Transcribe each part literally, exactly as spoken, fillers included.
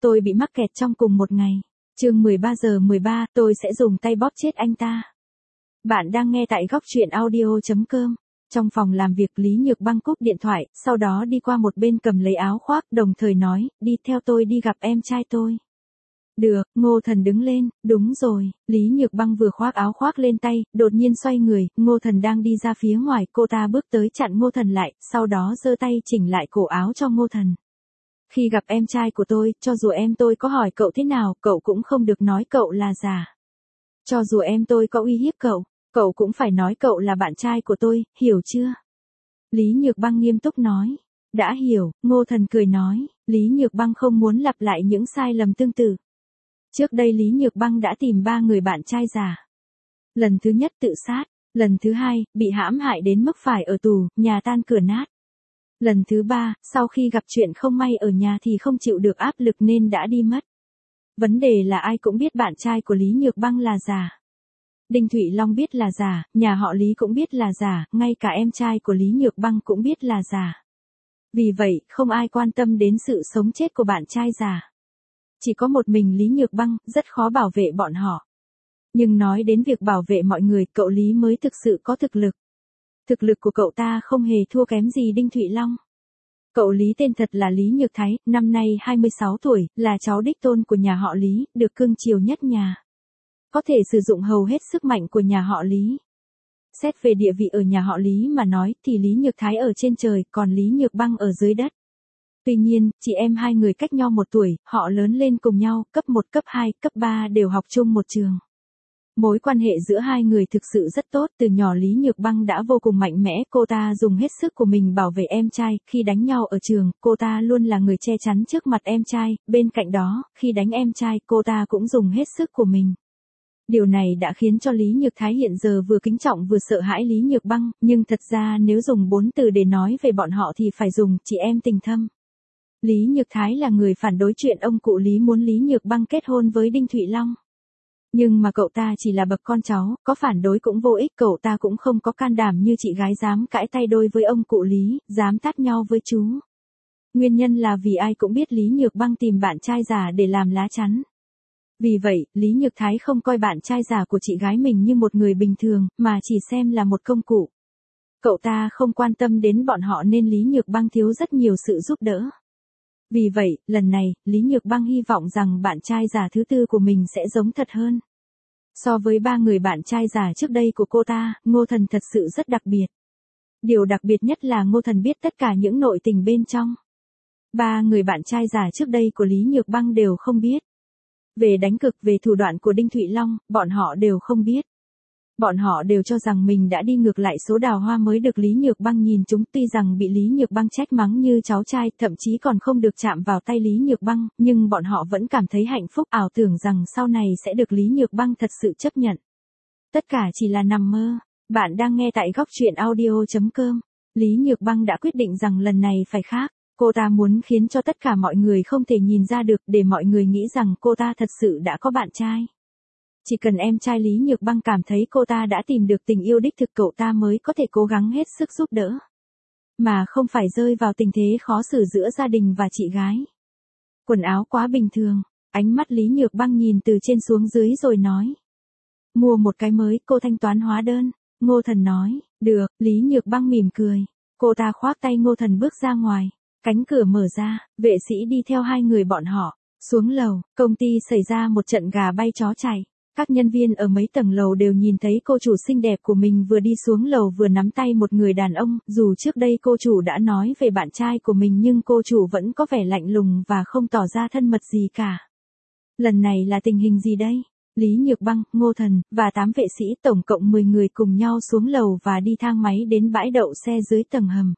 tôi bị mắc kẹt trong cùng một ngày. Chương mười ba giờ mười ba, tôi sẽ dùng tay bóp chết anh ta. Bạn đang nghe tại góc truyện audio chấm com. Trong phòng làm việc, Lý Nhược Băng cúp điện thoại, sau đó đi qua một bên cầm lấy áo khoác, đồng thời nói, đi theo tôi đi gặp em trai tôi. Được, Ngô Thần đứng lên, đúng rồi. Lý Nhược Băng vừa khoác áo khoác lên tay, đột nhiên xoay người, Ngô Thần đang đi ra phía ngoài, cô ta bước tới chặn Ngô Thần lại, sau đó giơ tay chỉnh lại cổ áo cho Ngô Thần. Khi gặp em trai của tôi, cho dù em tôi có hỏi cậu thế nào, cậu cũng không được nói cậu là giả. Cho dù em tôi có uy hiếp cậu, cậu cũng phải nói cậu là bạn trai của tôi, hiểu chưa? Lý Nhược Băng nghiêm túc nói. Đã hiểu, Ngô Thần cười nói. Lý Nhược Băng không muốn lặp lại những sai lầm tương tự. Trước đây Lý Nhược Băng đã tìm ba người bạn trai giả. Lần thứ nhất tự sát, lần thứ hai, bị hãm hại đến mức phải ở tù, nhà tan cửa nát. Lần thứ ba, sau khi gặp chuyện không may ở nhà thì không chịu được áp lực nên đã đi mất. Vấn đề là ai cũng biết bạn trai của Lý Nhược Băng là giả. Đinh Thụy Long biết là giả, nhà họ Lý cũng biết là giả, ngay cả em trai của Lý Nhược Băng cũng biết là giả. Vì vậy, không ai quan tâm đến sự sống chết của bạn trai giả. Chỉ có một mình Lý Nhược Băng, rất khó bảo vệ bọn họ. Nhưng nói đến việc bảo vệ mọi người, cậu Lý mới thực sự có thực lực. Thực lực của cậu ta không hề thua kém gì Đinh Thụy Long. Cậu Lý tên thật là Lý Nhược Thái, năm nay hai mươi sáu tuổi, là cháu đích tôn của nhà họ Lý, được cưng chiều nhất nhà. Có thể sử dụng hầu hết sức mạnh của nhà họ Lý. Xét về địa vị ở nhà họ Lý mà nói thì Lý Nhược Thái ở trên trời, còn Lý Nhược Băng ở dưới đất. Tuy nhiên, chị em hai người cách nhau một tuổi, họ lớn lên cùng nhau, cấp một, cấp hai, cấp ba đều học chung một trường. Mối quan hệ giữa hai người thực sự rất tốt, từ nhỏ Lý Nhược Băng đã vô cùng mạnh mẽ, cô ta dùng hết sức của mình bảo vệ em trai, khi đánh nhau ở trường, cô ta luôn là người che chắn trước mặt em trai, bên cạnh đó, khi đánh em trai, cô ta cũng dùng hết sức của mình. Điều này đã khiến cho Lý Nhược Thái hiện giờ vừa kính trọng vừa sợ hãi Lý Nhược Băng, nhưng thật ra nếu dùng bốn từ để nói về bọn họ thì phải dùng chị em tình thâm. Lý Nhược Thái là người phản đối chuyện ông cụ Lý muốn Lý Nhược Băng kết hôn với Đinh Thụy Long. Nhưng mà cậu ta chỉ là bậc con cháu, có phản đối cũng vô ích, cậu ta cũng không có can đảm như chị gái dám cãi tay đôi với ông cụ Lý, dám tát nhau với chú. Nguyên nhân là vì ai cũng biết Lý Nhược Băng tìm bạn trai giả để làm lá chắn. Vì vậy, Lý Nhược Thái không coi bạn trai giả của chị gái mình như một người bình thường, mà chỉ xem là một công cụ. Cậu ta không quan tâm đến bọn họ nên Lý Nhược Băng thiếu rất nhiều sự giúp đỡ. Vì vậy, lần này, Lý Nhược Băng hy vọng rằng bạn trai giả thứ tư của mình sẽ giống thật hơn. So với ba người bạn trai giả trước đây của cô ta, Ngô Thần thật sự rất đặc biệt. Điều đặc biệt nhất là Ngô Thần biết tất cả những nội tình bên trong. Ba người bạn trai giả trước đây của Lý Nhược Băng đều không biết. Về đánh cực, về thủ đoạn của Đinh Thụy Long, bọn họ đều không biết. Bọn họ đều cho rằng mình đã đi ngược lại số đào hoa mới được Lý Nhược Băng nhìn chúng, tuy rằng bị Lý Nhược Băng trách mắng như cháu trai, thậm chí còn không được chạm vào tay Lý Nhược Băng, nhưng bọn họ vẫn cảm thấy hạnh phúc, ảo tưởng rằng sau này sẽ được Lý Nhược Băng thật sự chấp nhận. Tất cả chỉ là nằm mơ. Bạn đang nghe tại góc truyện audio chấm com. Lý Nhược Băng đã quyết định rằng lần này phải khác. Cô ta muốn khiến cho tất cả mọi người không thể nhìn ra được, để mọi người nghĩ rằng cô ta thật sự đã có bạn trai. Chỉ cần em trai Lý Nhược Băng cảm thấy cô ta đã tìm được tình yêu đích thực, cậu ta mới có thể cố gắng hết sức giúp đỡ. Mà không phải rơi vào tình thế khó xử giữa gia đình và chị gái. Quần áo quá bình thường, ánh mắt Lý Nhược Băng nhìn từ trên xuống dưới rồi nói. Mua một cái mới, cô thanh toán hóa đơn. Ngô Thần nói, được, Lý Nhược Băng mỉm cười. Cô ta khoác tay Ngô Thần bước ra ngoài. Cánh cửa mở ra, vệ sĩ đi theo hai người bọn họ. Xuống lầu, công ty xảy ra một trận gà bay chó chạy. Các nhân viên ở mấy tầng lầu đều nhìn thấy cô chủ xinh đẹp của mình vừa đi xuống lầu vừa nắm tay một người đàn ông, dù trước đây cô chủ đã nói về bạn trai của mình nhưng cô chủ vẫn có vẻ lạnh lùng và không tỏ ra thân mật gì cả. Lần này là tình hình gì đây? Lý Nhược Băng, Ngô Thần, và tám vệ sĩ tổng cộng mười người cùng nhau xuống lầu và đi thang máy đến bãi đậu xe dưới tầng hầm.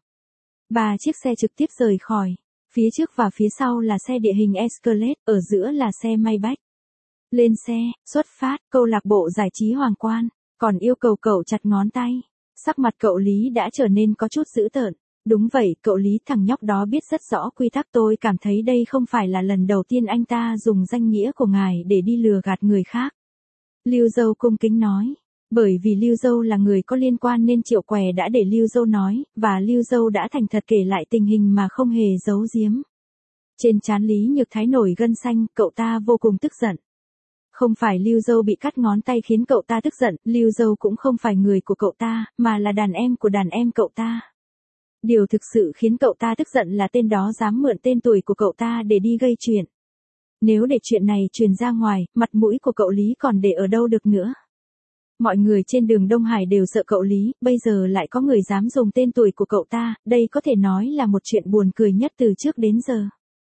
Ba chiếc xe trực tiếp rời khỏi. Phía trước và phía sau là xe địa hình Escalade, ở giữa là xe Maybach. Lên xe, xuất phát, câu lạc bộ giải trí Hoàng Quan, còn yêu cầu cậu chặt ngón tay. Sắc mặt cậu Lý đã trở nên có chút dữ tợn. Đúng vậy, cậu Lý, thằng nhóc đó biết rất rõ quy tắc, tôi cảm thấy đây không phải là lần đầu tiên anh ta dùng danh nghĩa của ngài để đi lừa gạt người khác. Lưu Dâu cung kính nói. Bởi vì Lưu Dâu là người có liên quan nên Triệu Què đã để Lưu Dâu nói, và Lưu Dâu đã thành thật kể lại tình hình mà không hề giấu giếm. Trên trán Lý Nhược Thái nổi gân xanh, cậu ta vô cùng tức giận. Không phải Lưu Dâu bị cắt ngón tay khiến cậu ta tức giận, Lưu Dâu cũng không phải người của cậu ta, mà là đàn em của đàn em cậu ta. Điều thực sự khiến cậu ta tức giận là tên đó dám mượn tên tuổi của cậu ta để đi gây chuyện. Nếu để chuyện này truyền ra ngoài, mặt mũi của cậu Lý còn để ở đâu được nữa. Mọi người trên đường Đông Hải đều sợ cậu Lý, bây giờ lại có người dám dùng tên tuổi của cậu ta, đây có thể nói là một chuyện buồn cười nhất từ trước đến giờ.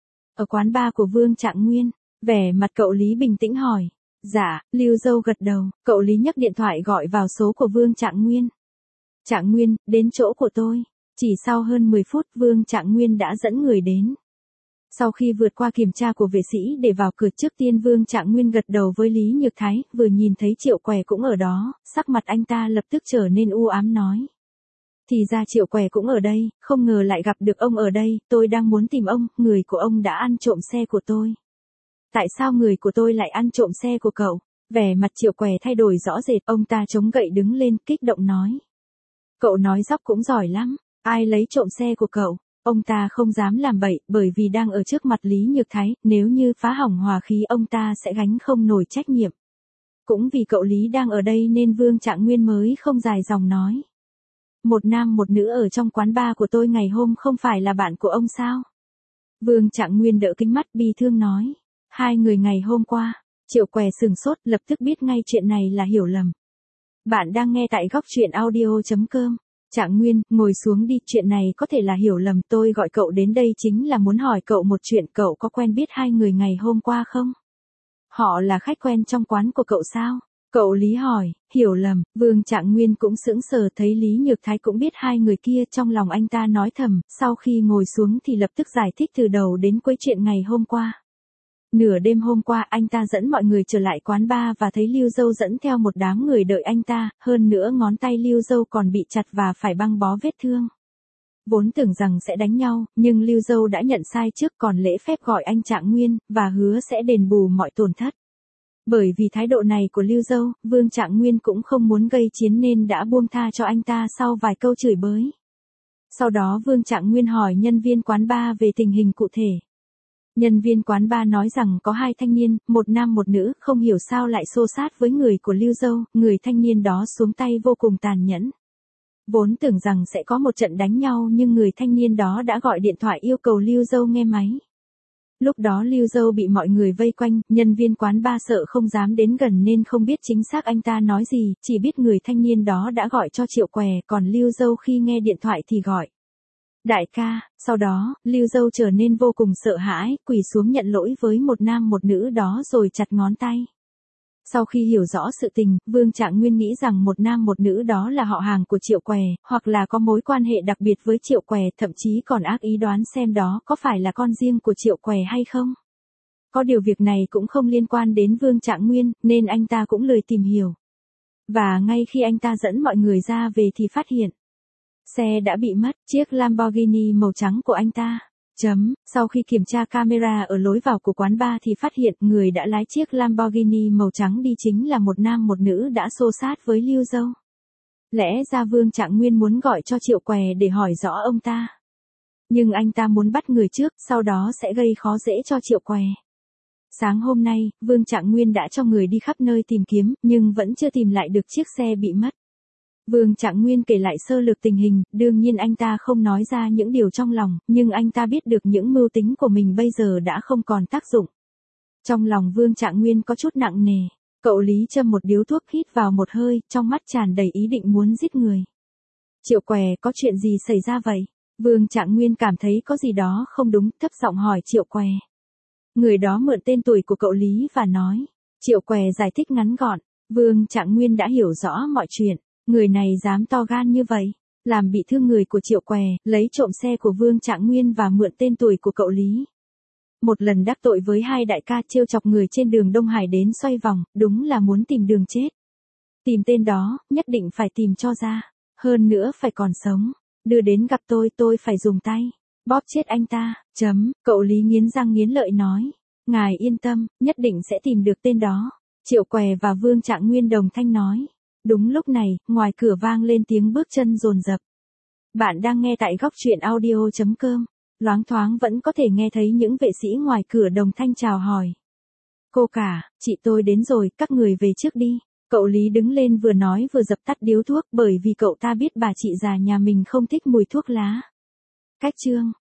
Ở quán bar của Vương Trạng Nguyên, vẻ mặt cậu Lý bình tĩnh hỏi. Dạ, Lưu Dâu gật đầu, cậu Lý nhấc điện thoại gọi vào số của Vương Trạng Nguyên. Trạng Nguyên, đến chỗ của tôi. Chỉ sau hơn mười phút Vương Trạng Nguyên đã dẫn người đến. Sau khi vượt qua kiểm tra của vệ sĩ để vào cửa, trước tiên Vương Trạng Nguyên gật đầu với Lý Nhược Thái, vừa nhìn thấy Triệu Què cũng ở đó, sắc mặt anh ta lập tức trở nên u ám nói. Thì ra Triệu Què cũng ở đây, không ngờ lại gặp được ông ở đây, tôi đang muốn tìm ông, người của ông đã ăn trộm xe của tôi. Tại sao người của tôi lại ăn trộm xe của cậu? Vẻ mặt Triệu Què thay đổi rõ rệt, ông ta chống gậy đứng lên, kích động nói. Cậu nói dóc cũng giỏi lắm, ai lấy trộm xe của cậu? Ông ta không dám làm bậy, bởi vì đang ở trước mặt Lý Nhược Thái, nếu như phá hỏng hòa khí ông ta sẽ gánh không nổi trách nhiệm. Cũng vì cậu Lý đang ở đây nên Vương Trạng Nguyên mới không dài dòng nói. Một nam một nữ ở trong quán bar của tôi ngày hôm không phải là bạn của ông sao? Vương Trạng Nguyên đỡ kính mắt bi thương nói. Hai người ngày hôm qua, Triệu Què sừng sốt, lập tức biết ngay chuyện này là hiểu lầm. Bạn đang nghe tại góc truyện audio chấm com. Trạng Nguyên, ngồi xuống đi, chuyện này có thể là hiểu lầm, tôi gọi cậu đến đây chính là muốn hỏi cậu một chuyện, cậu có quen biết hai người ngày hôm qua không? Họ là khách quen trong quán của cậu sao? Cậu Lý hỏi, hiểu lầm, Vương Trạng Nguyên cũng sững sờ, thấy Lý Nhược Thái cũng biết hai người kia, trong lòng anh ta nói thầm, sau khi ngồi xuống thì lập tức giải thích từ đầu đến cuối chuyện ngày hôm qua. Nửa đêm hôm qua anh ta dẫn mọi người trở lại quán bar và thấy Lưu Dâu dẫn theo một đám người đợi anh ta, hơn nữa ngón tay Lưu Dâu còn bị chặt và phải băng bó vết thương. Vốn tưởng rằng sẽ đánh nhau, nhưng Lưu Dâu đã nhận sai trước, còn lễ phép gọi anh Trạng Nguyên, và hứa sẽ đền bù mọi tổn thất. Bởi vì thái độ này của Lưu Dâu, Vương Trạng Nguyên cũng không muốn gây chiến nên đã buông tha cho anh ta sau vài câu chửi bới. Sau đó Vương Trạng Nguyên hỏi nhân viên quán bar về tình hình cụ thể. Nhân viên quán bar nói rằng có hai thanh niên, một nam một nữ, không hiểu sao lại xô sát với người của Lưu Dâu, người thanh niên đó xuống tay vô cùng tàn nhẫn. Vốn tưởng rằng sẽ có một trận đánh nhau nhưng người thanh niên đó đã gọi điện thoại yêu cầu Lưu Dâu nghe máy. Lúc đó Lưu Dâu bị mọi người vây quanh, nhân viên quán bar sợ không dám đến gần nên không biết chính xác anh ta nói gì, chỉ biết người thanh niên đó đã gọi cho Triệu Què, còn Lưu Dâu khi nghe điện thoại thì gọi. Đại ca, sau đó, Lưu Dâu trở nên vô cùng sợ hãi, quỳ xuống nhận lỗi với một nam một nữ đó rồi chặt ngón tay. Sau khi hiểu rõ sự tình, Vương Trạng Nguyên nghĩ rằng một nam một nữ đó là họ hàng của Triệu Què, hoặc là có mối quan hệ đặc biệt với Triệu Què, thậm chí còn ác ý đoán xem đó có phải là con riêng của Triệu Què hay không. Có điều việc này cũng không liên quan đến Vương Trạng Nguyên, nên anh ta cũng lười tìm hiểu. Và ngay khi anh ta dẫn mọi người ra về thì phát hiện xe đã bị mất, chiếc Lamborghini màu trắng của anh ta. Chấm, sau khi kiểm tra camera ở lối vào của quán bar thì phát hiện người đã lái chiếc Lamborghini màu trắng đi chính là một nam một nữ đã xô sát với Lưu Dâu. Lẽ ra Vương Trạng Nguyên muốn gọi cho Triệu Què để hỏi rõ ông ta. Nhưng anh ta muốn bắt người trước, sau đó sẽ gây khó dễ cho Triệu Què. Sáng hôm nay, Vương Trạng Nguyên đã cho người đi khắp nơi tìm kiếm, nhưng vẫn chưa tìm lại được chiếc xe bị mất. Vương Trạng Nguyên kể lại sơ lược tình hình, đương nhiên anh ta không nói ra những điều trong lòng, nhưng anh ta biết được những mưu tính của mình bây giờ đã không còn tác dụng. Trong lòng Vương Trạng Nguyên có chút nặng nề, cậu Lý châm một điếu thuốc hít vào một hơi, trong mắt tràn đầy ý định muốn giết người. Triệu Què, có chuyện gì xảy ra vậy? Vương Trạng Nguyên cảm thấy có gì đó không đúng, thấp giọng hỏi Triệu Què. Người đó mượn tên tuổi của cậu Lý và nói. Triệu Què giải thích ngắn gọn, Vương Trạng Nguyên đã hiểu rõ mọi chuyện. Người này dám to gan như vậy, làm bị thương người của Triệu Què, lấy trộm xe của Vương Trạng Nguyên và mượn tên tuổi của cậu Lý. Một lần đắc tội với hai đại ca trêu chọc người trên đường Đông Hải đến xoay vòng, đúng là muốn tìm đường chết. Tìm tên đó, nhất định phải tìm cho ra, hơn nữa phải còn sống, đưa đến gặp tôi tôi phải dùng tay, bóp chết anh ta, chấm, cậu Lý nghiến răng nghiến lợi nói. Ngài yên tâm, nhất định sẽ tìm được tên đó. Triệu Què và Vương Trạng Nguyên đồng thanh nói. Đúng lúc này, ngoài cửa vang lên tiếng bước chân dồn dập. Bạn đang nghe tại góc truyện audio chấm com. loáng thoáng vẫn có thể nghe thấy những vệ sĩ ngoài cửa đồng thanh chào hỏi. Cô cả, chị tôi đến rồi, các người về trước đi. Cậu Lý đứng lên vừa nói vừa dập tắt điếu thuốc bởi vì cậu ta biết bà chị già nhà mình không thích mùi thuốc lá. Cách chương